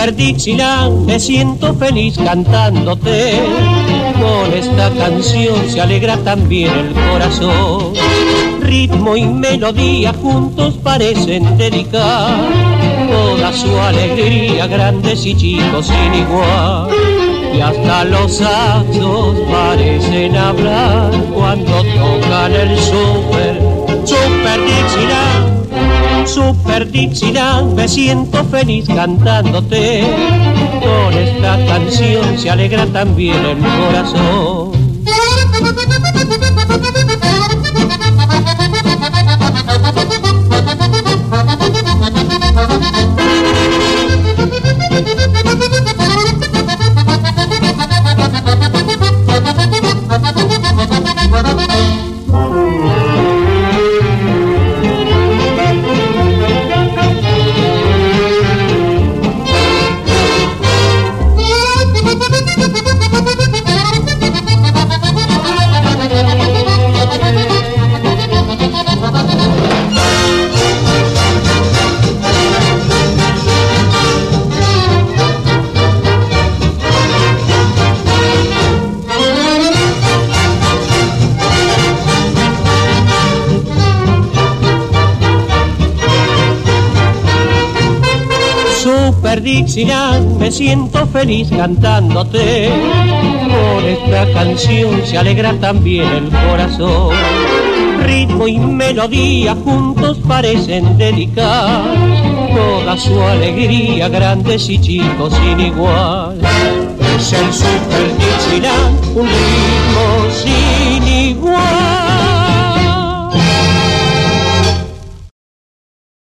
Super Dixieland, me siento feliz cantándote. Con esta canción se alegra también el corazón. Ritmo y melodía juntos parecen dedicar toda su alegría, grandes y chicos sin igual. Y hasta los astros parecen hablar cuando tocan el Super Dixieland. Super Dixieland, me siento feliz cantándote. Con esta canción se alegra también el corazón. Super Dixieland, me siento feliz cantándote. Con esta canción se alegra también el corazón. Ritmo y melodía juntos parecen dedicar toda su alegría, grandes y chicos sin igual. Es el Super Dixieland, un ritmo sin igual.